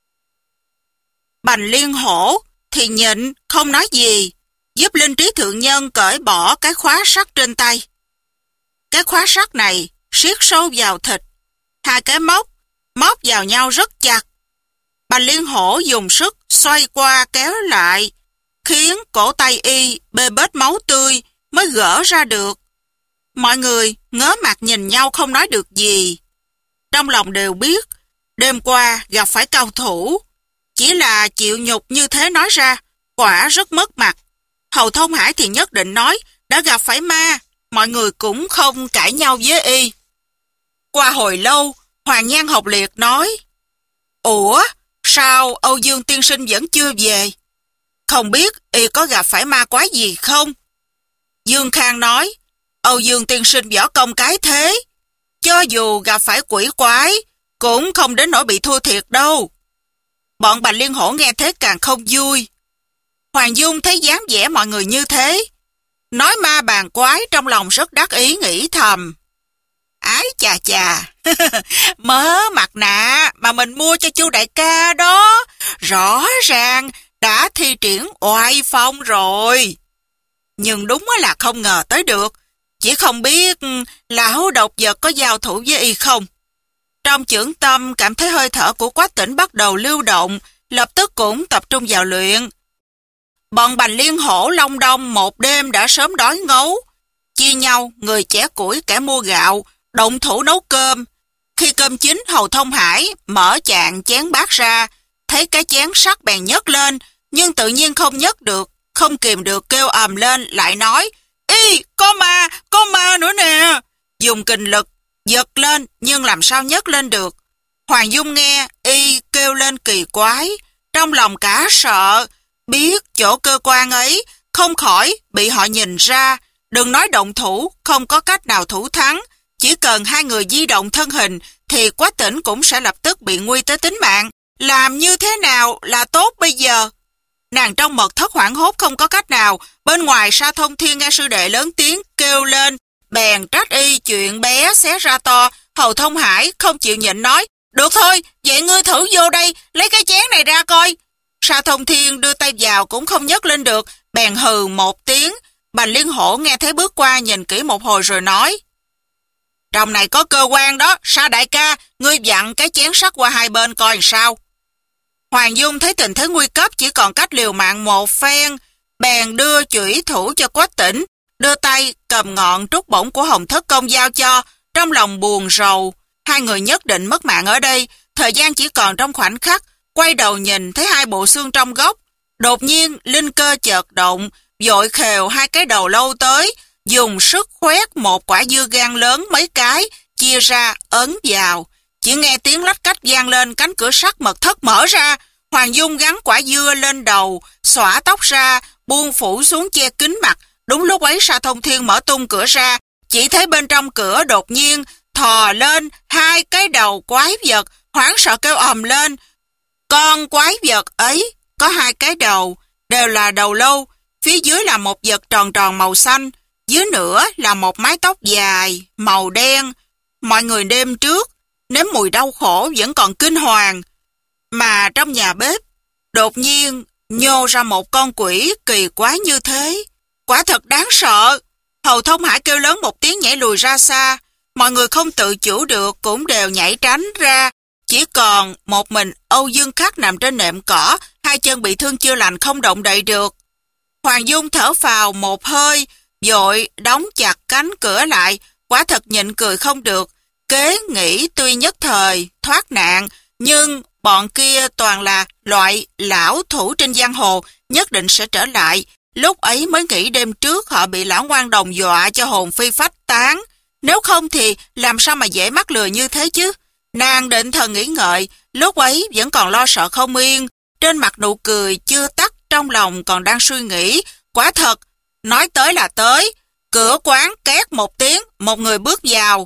Bành Liên Hổ thì nhịn không nói gì, giúp Linh Trí Thượng Nhân cởi bỏ cái khóa sắt trên tay. Cái khóa sắt này siết sâu vào thịt, hai cái móc móc vào nhau rất chặt. Bành Liên Hổ dùng sức xoay qua kéo lại, khiến cổ tay y bê bết máu tươi mới gỡ ra được. Mọi người ngớ mặt nhìn nhau không nói được gì. Trong lòng đều biết đêm qua gặp phải cao thủ, chỉ là chịu nhục như thế nói ra quả rất mất mặt. Hầu Thông Hải thì nhất định nói đã gặp phải ma. Mọi người cũng không cãi nhau với y. Qua hồi lâu, Hoàng Nhan Hộc Liệt nói: Ủa, sao Âu Dương tiên sinh vẫn chưa về? Không biết y có gặp phải ma quái gì không? Dương Khang nói: Âu Dương tiên sinh võ công cái thế, cho dù gặp phải quỷ quái cũng không đến nỗi bị thua thiệt đâu. Bọn Bành Liên Hổ nghe thế càng không vui. Hoàng Dung thấy dáng vẻ mọi người như thế, nói ma bàn quái, trong lòng rất đắc ý nghĩ thầm: Ái chà chà, mớ mặt nạ mà mình mua cho Chu đại ca đó, rõ ràng đã thi triển oai phong rồi. Nhưng đúng là không ngờ tới được, chỉ không biết lão độc vật có giao thủ với y không. Trong chưởng tâm cảm thấy hơi thở của Quách Tĩnh bắt đầu lưu động, lập tức cũng tập trung vào luyện. Bọn Bành Liên Hổ Long Đông một đêm đã sớm đói ngấu, chia nhau người chẻ củi kẻ mua gạo, động thủ nấu cơm. Khi cơm chín, Hầu Thông Hải mở chạn chén bát ra, thấy cái chén sắt bèn nhấc lên, nhưng tự nhiên không nhấc được, không kìm được kêu ầm lên, lại nói: Ý, có ma, có ma nữa nè. Dùng kình lực giật lên nhưng làm sao nhấc lên được. Hoàng Dung nghe y kêu lên kỳ quái, trong lòng cả sợ, biết chỗ cơ quan ấy không khỏi bị họ nhìn ra. Đừng nói động thủ, không có cách nào thủ thắng, chỉ cần hai người di động thân hình thì Quách Tĩnh cũng sẽ lập tức bị nguy tới tính mạng. Làm như thế nào là tốt bây giờ? Nàng trong mật thất hoảng hốt không có cách nào. Bên ngoài Sa Thông Thiên nghe sư đệ lớn tiếng kêu lên, bèn trách y chuyện bé xé ra to. Hầu Thông Hải không chịu nhịn nói: Được thôi, vậy ngươi thử vô đây, lấy cái chén này ra coi. Sa Thông Thiên đưa tay vào cũng không nhấc lên được, bèn hừ một tiếng. Bành Liên Hổ nghe thấy bước qua nhìn kỹ một hồi rồi nói: Trong này có cơ quan đó, Sa đại ca, ngươi vặn cái chén sắt qua hai bên coi sao. Hoàng Dung thấy tình thế nguy cấp, chỉ còn cách liều mạng một phen, bèn đưa chủy thủ cho Quách Tĩnh, đưa tay cầm ngọn trúc bổng của Hồng Thất Công giao cho, trong lòng buồn rầu. Hai người nhất định mất mạng ở đây, thời gian chỉ còn trong khoảnh khắc, quay đầu nhìn thấy hai bộ xương trong góc. Đột nhiên, linh cơ chợt động, vội khều hai cái đầu lâu tới, dùng sức khoét một quả dưa gang lớn mấy cái, chia ra, ấn vào. Chỉ nghe tiếng lách cách vang lên, cánh cửa sắt mật thất mở ra. Hoàng Dung gắn quả dưa lên đầu, xõa tóc ra, buông phủ xuống che kín mặt. Đúng lúc ấy Sa Thông Thiên mở tung cửa ra, chỉ thấy bên trong cửa đột nhiên thò lên hai cái đầu quái vật, hoảng sợ kêu ầm lên. Con quái vật ấy có hai cái đầu, đều là đầu lâu, phía dưới là một vật tròn tròn màu xanh, dưới nữa là một mái tóc dài, màu đen. Mọi người đêm trước, nếm mùi đau khổ vẫn còn kinh hoàng. Mà trong nhà bếp, đột nhiên nhô ra một con quỷ kỳ quái như thế. Quả thật đáng sợ. Hầu Thông Hải kêu lớn một tiếng nhảy lùi ra xa. Mọi người không tự chủ được cũng đều nhảy tránh ra. Chỉ còn một mình Âu Dương Khắc nằm trên nệm cỏ, hai chân bị thương chưa lành không động đậy được. Hoàng Dung thở phào một hơi, vội đóng chặt cánh cửa lại. Quả thật nhịn cười không được. Kế nghĩ tuy nhất thời thoát nạn, nhưng bọn kia toàn là loại lão thủ trên giang hồ, nhất định sẽ trở lại. Lúc ấy mới nghĩ đêm trước họ bị lão Ngoan Đồng dọa cho hồn phi phách tán. Nếu không thì làm sao mà dễ mắc lừa như thế chứ? Nàng định thần nghĩ ngợi, lúc ấy vẫn còn lo sợ không yên. Trên mặt nụ cười chưa tắt, trong lòng còn đang suy nghĩ. Quả thật, nói tới là tới. Cửa quán két một tiếng, một người bước vào.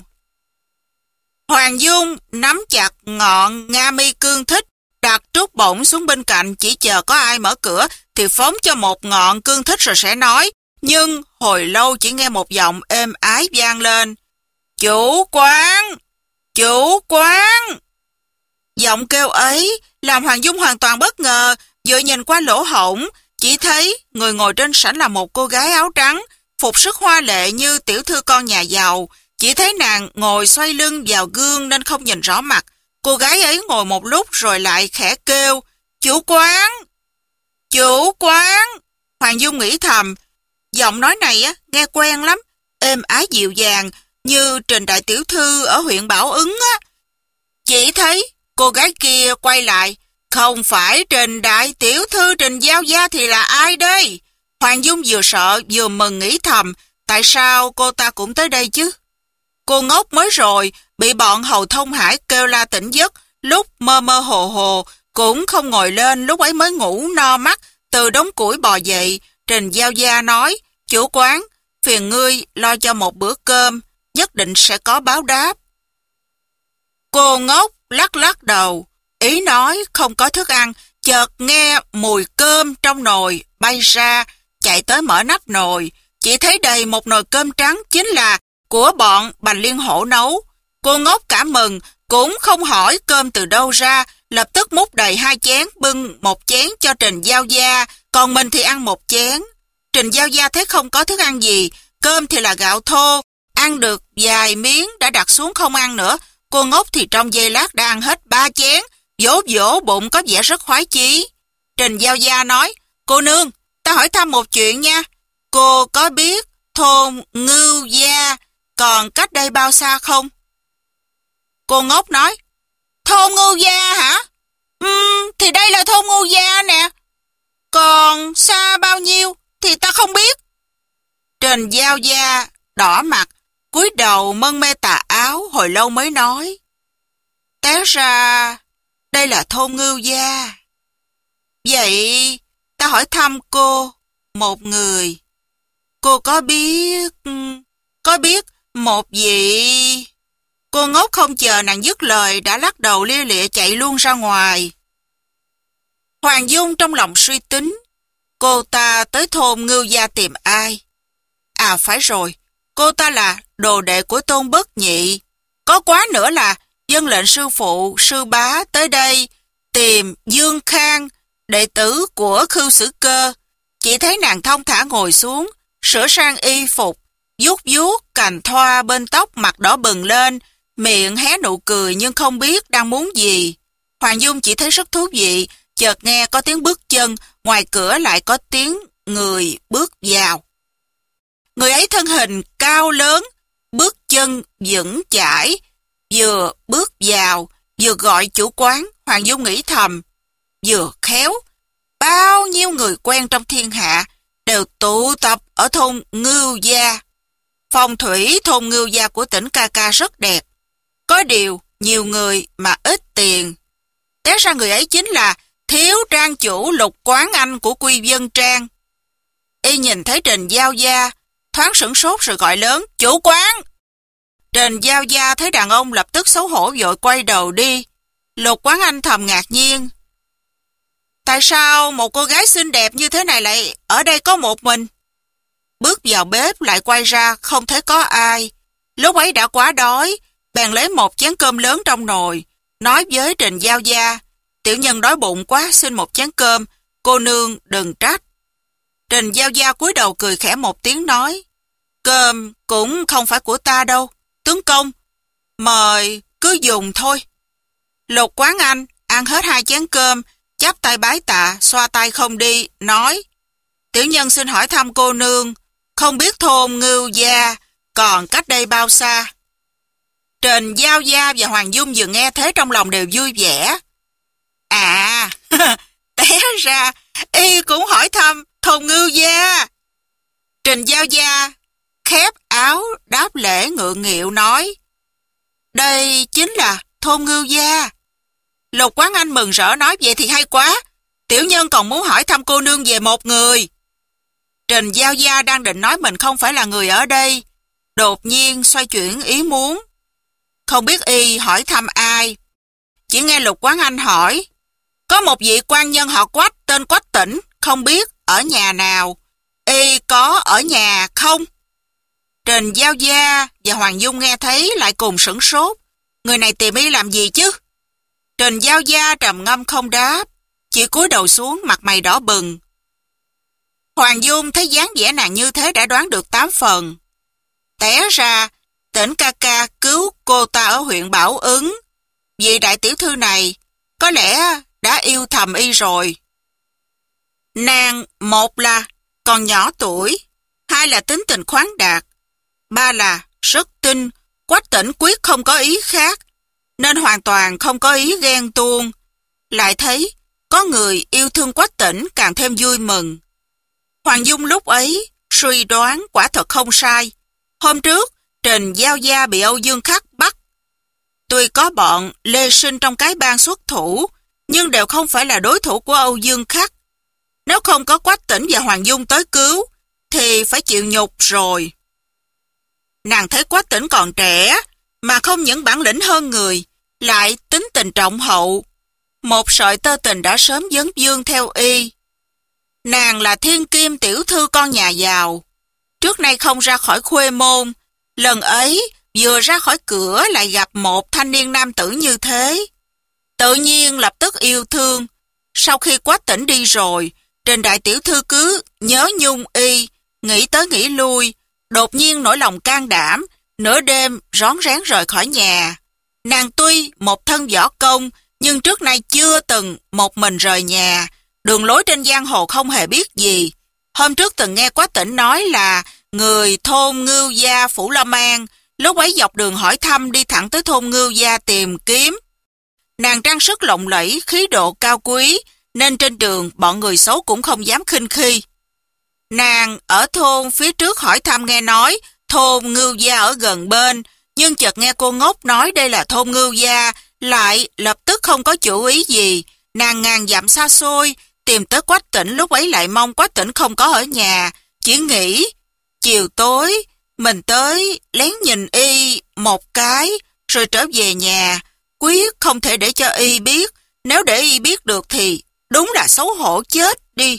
Hoàng Dung nắm chặt ngọn Nga mi cương thích, đặt trúc bổng xuống bên cạnh, chỉ chờ có ai mở cửa thì phóng cho một ngọn cương thích rồi sẽ nói. Nhưng hồi lâu chỉ nghe một giọng êm ái vang lên. Chủ quán! Chủ quán! Giọng kêu ấy làm Hoàng Dung hoàn toàn bất ngờ, vừa nhìn qua lỗ hổng, chỉ thấy người ngồi trên sảnh là một cô gái áo trắng, phục sức hoa lệ như tiểu thư con nhà giàu. Chỉ thấy nàng ngồi xoay lưng vào gương nên không nhìn rõ mặt. Cô gái ấy ngồi một lúc rồi lại khẽ kêu, chủ quán! Chủ quán! Hoàng Dung nghĩ thầm, giọng nói này á nghe quen lắm, êm ái dịu dàng, như Trình đại tiểu thư ở huyện Bảo Ứng á. Chỉ thấy cô gái kia quay lại, không phải Trình đại tiểu thư Trình Giao Gia thì là ai đây? Hoàng Dung vừa sợ vừa mừng nghĩ thầm, tại sao cô ta cũng tới đây chứ? Cô ngốc mới rồi, bị bọn Hầu Thông Hải kêu la tỉnh giấc, lúc mơ mơ hồ hồ, cũng không ngồi lên, lúc ấy mới ngủ no mắt, từ đống củi bò dậy. Trình Giao Gia nói, chủ quán, phiền ngươi lo cho một bữa cơm, nhất định sẽ có báo đáp. Cô ngốc lắc lắc đầu, ý nói không có thức ăn, chợt nghe mùi cơm trong nồi bay ra, chạy tới mở nắp nồi, chỉ thấy đầy một nồi cơm trắng chính là của bọn Bành Liên Hổ nấu. Cô ngốc cảm mừng, cũng không hỏi cơm từ đâu ra, lập tức múc đầy hai chén, bưng một chén cho Trình Giao Gia, còn mình thì ăn một chén. Trình Giao Gia thấy không có thức ăn gì, cơm thì là gạo thô, ăn được vài miếng đã đặt xuống không ăn nữa. Cô ngốc thì trong giây lát đã ăn hết ba chén, vỗ vỗ bụng có vẻ rất khoái chí. Trình Giao Gia nói, cô nương, ta hỏi thăm một chuyện nha. Cô có biết thôn Ngưu Gia còn cách đây bao xa không? Cô ngốc nói, thôn Ngưu Gia hả? Ừm, thì đây là thôn Ngưu Gia nè. Còn xa bao nhiêu thì ta không biết. Trình Giao Gia đỏ mặt, cúi đầu mân mê tà áo, hồi lâu mới nói, té ra đây là thôn Ngưu Gia. Vậy ta hỏi thăm cô một người. Cô có biết... có biết một vị... Cô ngốc không chờ nàng dứt lời đã lắc đầu lia lịa chạy luôn ra ngoài. Hoàng Dung trong lòng suy tính, cô ta tới thôn Ngưu Gia tìm ai? À phải rồi, cô ta là đồ đệ của Tôn Bất Nhị. Có quá nữa là dân lệnh sư phụ, sư bá tới đây tìm Dương Khang, đệ tử của Khưu Sử Cơ. Chỉ thấy nàng thong thả ngồi xuống, sửa sang y phục, vuốt vuốt cành thoa bên tóc, mặt đỏ bừng lên, miệng hé nụ cười nhưng không biết đang muốn gì. Hoàng Dung chỉ thấy rất thú vị, chợt nghe có tiếng bước chân, ngoài cửa lại có tiếng người bước vào. Người ấy thân hình cao lớn, bước chân vững chãi, vừa bước vào, Vừa gọi chủ quán, Hoàng Dung nghĩ thầm, vừa khéo, bao nhiêu người quen trong thiên hạ đều tụ tập ở thôn Ngưu Gia. Phong thủy thôn Ngưu Gia của tỉnh Ca Ca rất đẹp. Có điều, nhiều người mà ít tiền. Té ra người ấy chính là thiếu trang chủ Lục Quán Anh của Quy Vân Trang. Y nhìn thấy Trình Giao Gia, thoáng sửng sốt rồi gọi lớn, chủ quán! Trình Giao Gia thấy đàn ông lập tức xấu hổ vội quay đầu đi. Lục Quán Anh thầm ngạc nhiên. Tại sao một cô gái xinh đẹp như thế này lại ở đây có một mình? Bước vào bếp lại quay ra không thấy có ai. Lúc ấy đã quá đói, bèn lấy một chén cơm lớn trong nồi, nói với Trình Giao Gia, tiểu nhân đói bụng quá xin một chén cơm, cô nương đừng trách. Trình Giao Gia cúi đầu cười khẽ một tiếng nói, cơm cũng không phải của ta đâu, tướng công, mời cứ dùng thôi. Lục Quán Anh ăn hết hai chén cơm, chắp tay bái tạ, xoa tay không đi, nói, tiểu nhân xin hỏi thăm cô nương, không biết thôn Ngưu Gia còn cách đây bao xa? Trình Giao Gia và Hoàng Dung vừa nghe thế trong lòng đều vui vẻ. À, té ra, y cũng hỏi thăm thôn Ngưu Gia. Trình Giao Gia khép áo đáp lễ ngượng nghịu nói, đây chính là thôn Ngưu Gia. Lục Quán Anh mừng rỡ nói, vậy thì hay quá, tiểu nhân còn muốn hỏi thăm cô nương về một người. Trình Giao Gia đang định nói mình không phải là người ở đây, đột nhiên xoay chuyển ý muốn. Không biết y hỏi thăm ai. Chỉ nghe Lục Quán Anh hỏi, có một vị quan nhân họ Quách tên Quách Tỉnh, không biết ở nhà nào. Y có ở nhà không? Trình Giao Gia và Hoàng Dung nghe thấy lại cùng sửng sốt. Người này tìm y làm gì chứ? Trình Giao Gia trầm ngâm không đáp, chỉ cúi đầu xuống mặt mày đỏ bừng. Hoàng Dung thấy dáng vẻ nàng như thế đã đoán được tám phần. Té ra, tỉnh Ca Ca cứu cô ta ở huyện Bảo Ứng. Vị đại tiểu thư này có lẽ đã yêu thầm y rồi. Nàng một là còn nhỏ tuổi, hai là tính tình khoáng đạt, ba là rất tin Quách Tỉnh quyết không có ý khác, nên hoàn toàn không có ý ghen tuông. Lại thấy có người yêu thương Quách Tỉnh càng thêm vui mừng. Hoàng Dung lúc ấy suy đoán quả thật không sai. Hôm trước Trình Giao Gia bị Âu Dương Khắc bắt. Tuy có bọn Lê Sinh trong cái bang xuất thủ, nhưng đều không phải là đối thủ của Âu Dương Khắc. Nếu không có Quách Tỉnh và Hoàng Dung tới cứu, thì phải chịu nhục rồi. Nàng thấy Quách Tỉnh còn trẻ, mà không những bản lĩnh hơn người, lại tính tình trọng hậu. Một sợi tơ tình đã sớm dấn dương theo y. Nàng là thiên kim tiểu thư con nhà giàu. Trước nay không ra khỏi khuê môn. Lần ấy, vừa ra khỏi cửa lại gặp một thanh niên nam tử như thế. Tự nhiên lập tức yêu thương. Sau khi Quách Tỉnh đi rồi, Trình đại tiểu thư cứ nhớ nhung y, nghĩ tới nghĩ lui, đột nhiên nổi lòng can đảm, nửa đêm rón rén rời khỏi nhà. Nàng tuy một thân võ công, nhưng trước nay chưa từng một mình rời nhà, đường lối trên giang hồ không hề biết gì. Hôm trước từng nghe Quách Tỉnh nói là người thôn Ngưu Gia Phủ Lâm An, lúc ấy dọc đường hỏi thăm đi thẳng tới thôn Ngưu Gia tìm kiếm. Nàng trang sức lộng lẫy, khí độ cao quý, nên trên đường bọn người xấu cũng không dám khinh khi. Nàng ở thôn phía trước hỏi thăm nghe nói thôn Ngưu Gia ở gần bên, nhưng chợt nghe cô ngốc nói đây là thôn Ngưu Gia, lại lập tức không có chủ ý gì. Nàng ngàn dặm xa xôi, tìm tới Quách Tỉnh, lúc ấy lại mong Quách Tỉnh không có ở nhà, chỉ nghĩ chiều tối mình tới lén nhìn y một cái rồi trở về nhà, quyết không thể để cho y biết, nếu để y biết được thì đúng là xấu hổ chết đi.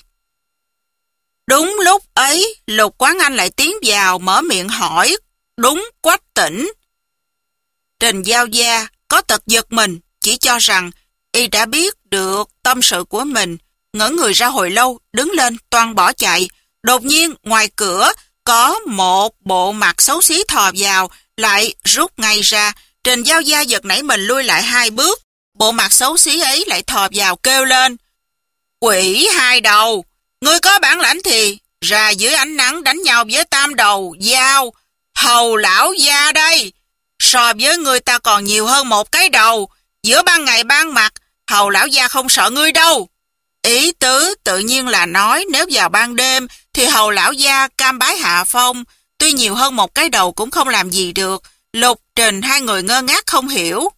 Đúng lúc ấy, Lục Quán Anh lại tiến vào mở miệng hỏi đúng Quách Tỉnh. Trình Giao Gia có tật giật mình, chỉ cho rằng y đã biết được tâm sự của mình, ngỡ người ra hồi lâu, đứng lên toan bỏ chạy. Đột nhiên ngoài cửa có một bộ mặt xấu xí thò vào, lại rút ngay ra. Trình Giao Gia giật nảy mình lui lại hai bước. Bộ mặt xấu xí ấy lại thò vào kêu lên, quỷ hai đầu, ngươi có bản lãnh thì ra dưới ánh nắng đánh nhau với tam đầu dao hầu lão gia đây. So với người ta còn nhiều hơn một cái đầu, giữa ban ngày ban mặt, Hầu lão gia không sợ ngươi đâu. Ý tứ tự nhiên là nói nếu vào ban đêm thì Hầu lão gia cam bái hạ phong, tuy nhiều hơn một cái đầu cũng không làm gì được. Lục Trình hai người ngơ ngác không hiểu.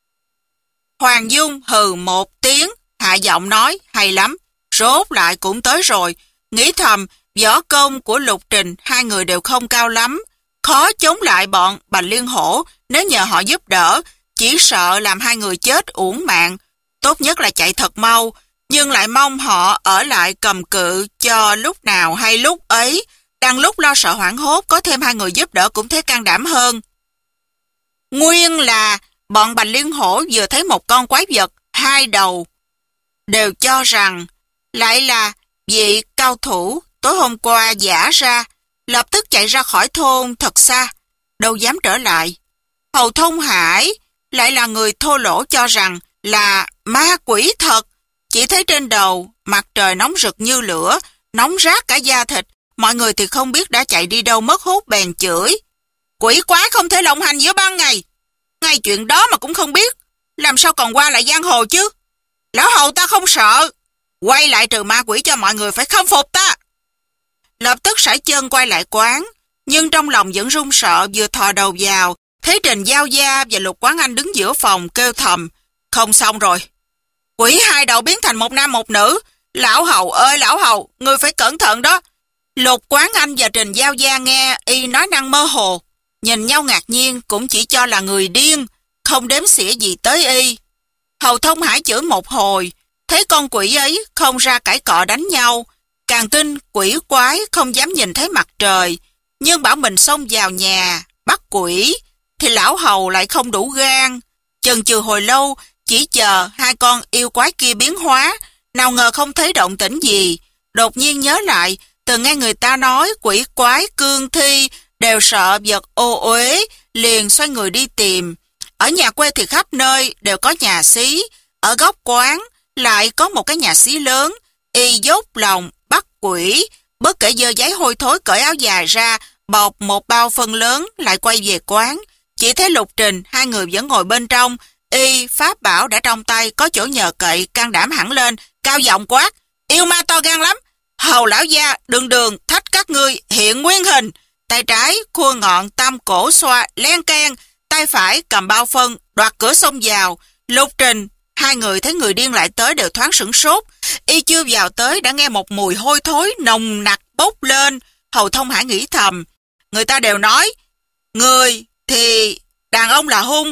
Hoàng Dung hừ một tiếng, hạ giọng nói, hay lắm, rốt lại cũng tới rồi. Nghĩ thầm, võ công của Lục Trình hai người đều không cao lắm, khó chống lại bọn Bạch Liên Hổ. Nếu nhờ họ giúp đỡ, chỉ sợ làm hai người chết uổng mạng. Tốt nhất là chạy thật mau, nhưng lại mong họ ở lại cầm cự cho lúc nào hay lúc ấy. Đang lúc lo sợ hoảng hốt, có thêm hai người giúp đỡ cũng thấy can đảm hơn. Nguyên là bọn Bạch Liên Hổ vừa thấy một con quái vật hai đầu, đều cho rằng lại là vị cao thủ tối hôm qua giả ra, lập tức chạy ra khỏi thôn thật xa, đâu dám trở lại. Hầu Thông Hải lại là người thô lỗ cho rằng là ma quỷ thật, chỉ thấy trên đầu mặt trời nóng rực như lửa, nóng rát cả da thịt, mọi người thì không biết đã chạy đi đâu mất hút bèn chửi. Quỷ quái không thể lộng hành giữa ban ngày, ngay chuyện đó mà cũng không biết, làm sao còn qua lại giang hồ chứ? Lão Hầu ta không sợ, quay lại trừ ma quỷ cho mọi người phải khâm phục ta. Lập tức sải chân quay lại quán, nhưng trong lòng vẫn run sợ, vừa thò đầu vào, thấy Trình Giao Gia và Lục Quán Anh đứng giữa phòng kêu thầm, không xong rồi. Quỷ hai đầu biến thành một nam một nữ, lão Hầu ơi lão Hầu, ngươi phải cẩn thận đó. Lục Quán Anh và Trình Giao Gia nghe y nói năng mơ hồ, nhìn nhau ngạc nhiên, cũng chỉ cho là người điên, không đếm xỉa gì tới y. Hầu Thông Hải chửi một hồi, thấy con quỷ ấy không ra cãi cọ đánh nhau, càng tin quỷ quái không dám nhìn thấy mặt trời, nhưng bảo mình xông vào nhà bắt quỷ thì lão Hầu lại không đủ gan. Chần chừ hồi lâu, chỉ chờ hai con yêu quái kia biến hóa, nào ngờ không thấy động tĩnh gì. Đột nhiên nhớ lại, từng nghe người ta nói quỷ quái cương thi đều sợ vật ô uế, liền xoay người đi tìm. Ở nhà quê thì khắp nơi đều có nhà xí, ở góc quán lại có một cái nhà xí lớn. Y dốc lòng bắt quỷ, bất kể dơ giấy hôi thối cởi áo dài ra, bọc một bao phân lớn lại quay về quán. Chỉ thấy Lục Trình hai người vẫn ngồi bên trong, y pháp bảo đã trong tay, có chỗ nhờ cậy, can đảm hẳn lên, cao giọng quát, yêu ma to gan lắm, Hầu lão gia đường đường thách các ngươi hiện nguyên hình. Tay trái khua ngọn tam cổ xoa len keng, tay phải cầm bao phân đoạt cửa xông vào. Lục Trình hai người thấy người điên lại tới đều thoáng sửng sốt, y chưa vào tới đã nghe một mùi hôi thối nồng nặc bốc lên. Hầu Thông Hải nghĩ thầm, người ta đều nói người thì đàn ông là hung,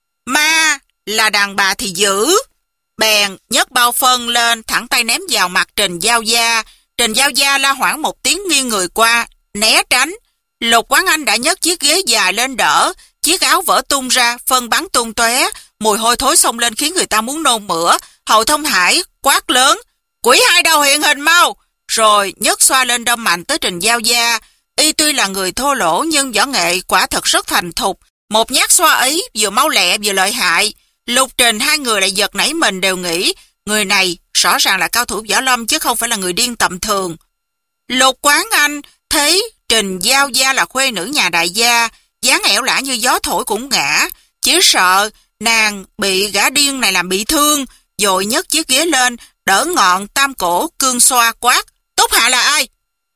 ma là đàn bà thì dữ. Bèn nhấc bao phân lên, thẳng tay ném vào mặt Trình Giao Gia. Trình Giao Gia la hoảng một tiếng nghiêng người qua né tránh. Lục Quán Anh đã nhấc chiếc ghế dài lên đỡ, chiếc áo vỡ tung ra, phân bắn tung tóe, mùi hôi thối xông lên khiến người ta muốn nôn mửa. Hầu Thông Hải quát lớn, quỷ hai đầu hiện hình mau, rồi nhấc xoa lên đâm mạnh tới Trình Giao Gia. Y tuy là người thô lỗ nhưng võ nghệ quả thật rất thành thục, một nhát xoa ấy vừa mau lẹ vừa lợi hại. Lục Trình hai người lại giật nảy mình, đều nghĩ người này rõ ràng là cao thủ võ lâm chứ không phải là người điên tầm thường. Lục Quán Anh thấy Trình Giao Gia là khuê nữ nhà đại gia, dáng ẻo lả như gió thổi cũng ngã, chỉ sợ nàng bị gã điên này làm bị thương, vội nhấc chiếc ghế lên, đỡ ngọn tam cổ cương xoa quát, Túc Hạ là ai?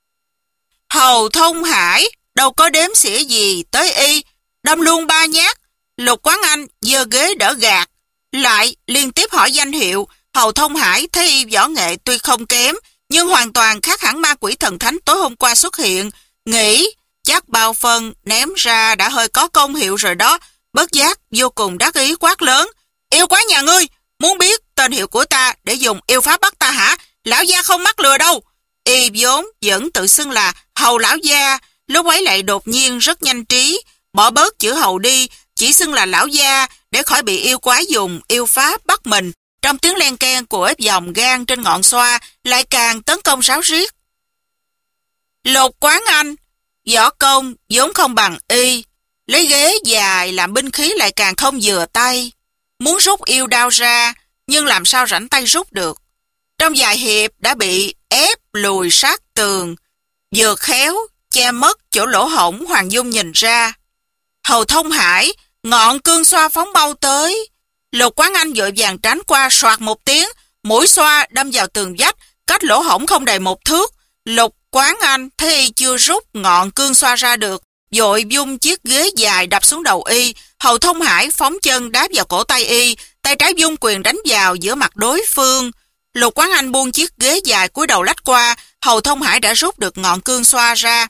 Hầu Thông Hải đâu có đếm xỉa gì tới y, đâm luôn ba nhát. Lục Quán Anh giơ ghế đỡ gạt, lại liên tiếp hỏi danh hiệu. Hầu Thông Hải thấy y võ nghệ tuy không kém, nhưng hoàn toàn khác hẳn ma quỷ thần thánh tối hôm qua xuất hiện, nghĩ chắc bao phân ném ra đã hơi có công hiệu rồi đó, bất giác vô cùng đắc ý quát lớn, yêu quái nhà ngươi, muốn biết tên hiệu của ta để dùng yêu pháp bắt ta hả? Lão gia không mắc lừa đâu. Y vốn vẫn tự xưng là Hầu lão gia, lúc ấy lại đột nhiên rất nhanh trí, bỏ bớt chữ Hầu đi, chỉ xưng là lão gia để khỏi bị yêu quái dùng yêu pháp bắt mình. Trong tiếng len keng của dòng gan trên ngọn xoa lại càng tấn công ráo riết. Lục Quán Anh võ công vốn không bằng y, lấy ghế dài làm binh khí lại càng không vừa tay, muốn rút yêu đao ra nhưng làm sao rảnh tay rút được. Trong vài hiệp đã bị ép lùi sát tường, vừa khéo che mất chỗ lỗ hổng Hoàng Dung nhìn ra. Hầu Thông Hải ngọn cương xoa phóng bao tới, Lục Quán Anh vội vàng tránh qua, soạt một tiếng, mũi xoa đâm vào tường vách, cách lỗ hổng không đầy một thước. Lục Quán Anh thấy y chưa rút ngọn cương xoa ra được, vội vung chiếc ghế dài đập xuống đầu y. Hầu Thông Hải phóng chân đá vào cổ tay y, tay trái vung quyền đánh vào giữa mặt đối phương. Lục Quán Anh buông chiếc ghế dài cúi đầu lách qua, Hầu Thông Hải đã rút được ngọn cương xoa ra.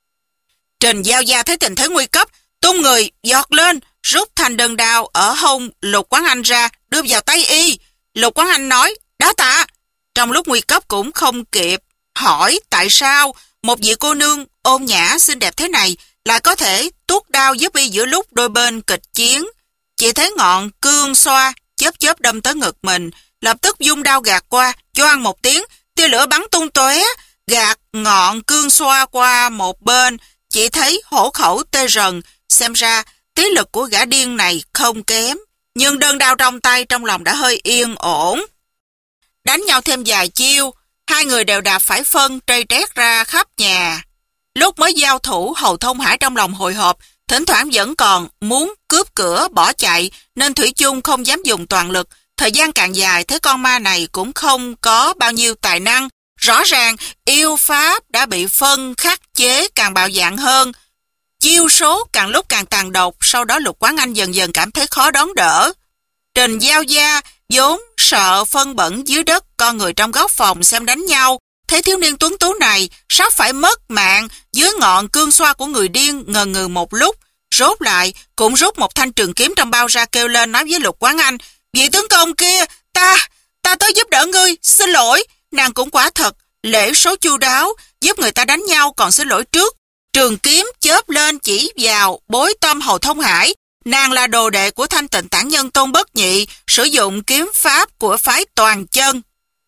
Trình Giao Gia thấy tình thế nguy cấp, tung người giọt lên, rút thanh đơn đao ở hông Lục Quán Anh ra, đưa vào tay y. Lục Quán Anh nói, đa tạ. Trong lúc nguy cấp cũng không kịp hỏi tại sao một vị cô nương ôn nhã xinh đẹp thế này lại có thể tuốt đao giúp y giữa lúc đôi bên kịch chiến. Chỉ thấy ngọn cương xoa chớp chớp đâm tới ngực mình, lập tức dung đao gạt qua, choang một tiếng, tia lửa bắn tung tóe, gạt ngọn cương xoa qua một bên. Chỉ thấy hổ khẩu tê rần, xem ra tí lực của gã điên này không kém, nhưng đơn đao trong tay trong lòng đã hơi yên ổn. Đánh nhau thêm vài chiêu, hai người đều đạp phải phân trây trét ra khắp nhà. Lúc mới giao thủ, Hầu Thông Hải trong lòng hồi hộp, thỉnh thoảng vẫn còn muốn cướp cửa bỏ chạy, nên thủy chung không dám dùng toàn lực. Thời gian càng dài, thế con ma này cũng không có bao nhiêu tài năng. Rõ ràng, yêu pháp đã bị phân khắc chế càng bạo dạn hơn. Chiêu số càng lúc càng tàn độc, sau đó Lục Quán Anh dần dần cảm thấy khó đón đỡ. Trình Giao Gia vốn sợ phân bẩn dưới đất, con người trong góc phòng xem đánh nhau, thấy thiếu niên tuấn tú này sắp phải mất mạng dưới ngọn cương xoa của người điên, ngờ ngừ một lúc, rốt lại cũng rút một thanh trường kiếm trong bao ra, kêu lên nói với Lục Quán Anh, vị tướng công kia, ta, ta tới giúp đỡ ngươi, xin lỗi. Nàng cũng quả thật, lễ số chu đáo, giúp người ta đánh nhau còn xin lỗi trước. Trường kiếm chớp lên chỉ vào bối tâm Hầu Thông Hải. Nàng là đồ đệ của Thanh Tịnh Tản Nhân Tôn Bất Nhị, sử dụng kiếm pháp của phái Toàn Chân.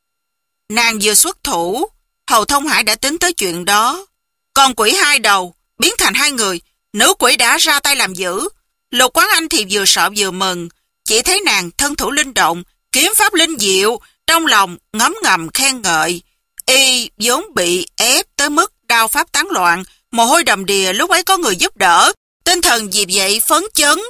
Nàng vừa xuất thủ, Hầu Thông Hải đã tính tới chuyện đó. Còn quỷ hai đầu biến thành hai người, nữ quỷ đã ra tay làm dữ. Lục Quán Anh thì vừa sợ vừa mừng, chỉ thấy nàng thân thủ linh động, kiếm pháp linh diệu, trong lòng ngấm ngầm khen ngợi. Y vốn bị ép tới mức đao pháp tán loạn, mồ hôi đầm đìa, lúc ấy có người giúp đỡ, tinh thần vì vậy phấn chấn.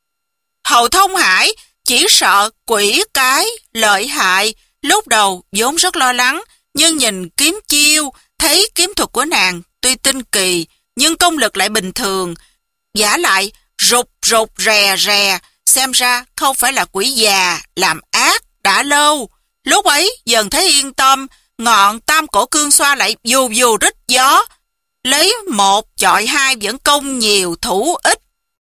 Hầu Thông Hải chỉ sợ quỷ cái lợi hại, lúc đầu vốn rất lo lắng, nhưng nhìn kiếm chiêu, thấy kiếm thuật của nàng tuy tinh kỳ, nhưng công lực lại bình thường, giả lại rụt rụt rè rè, xem ra không phải là quỷ già làm ác đã lâu. Lúc ấy dần thấy yên tâm, ngọn tam cổ cương xoa lại dù dù rít gió, lấy một chọi hai vẫn công nhiều thủ ít,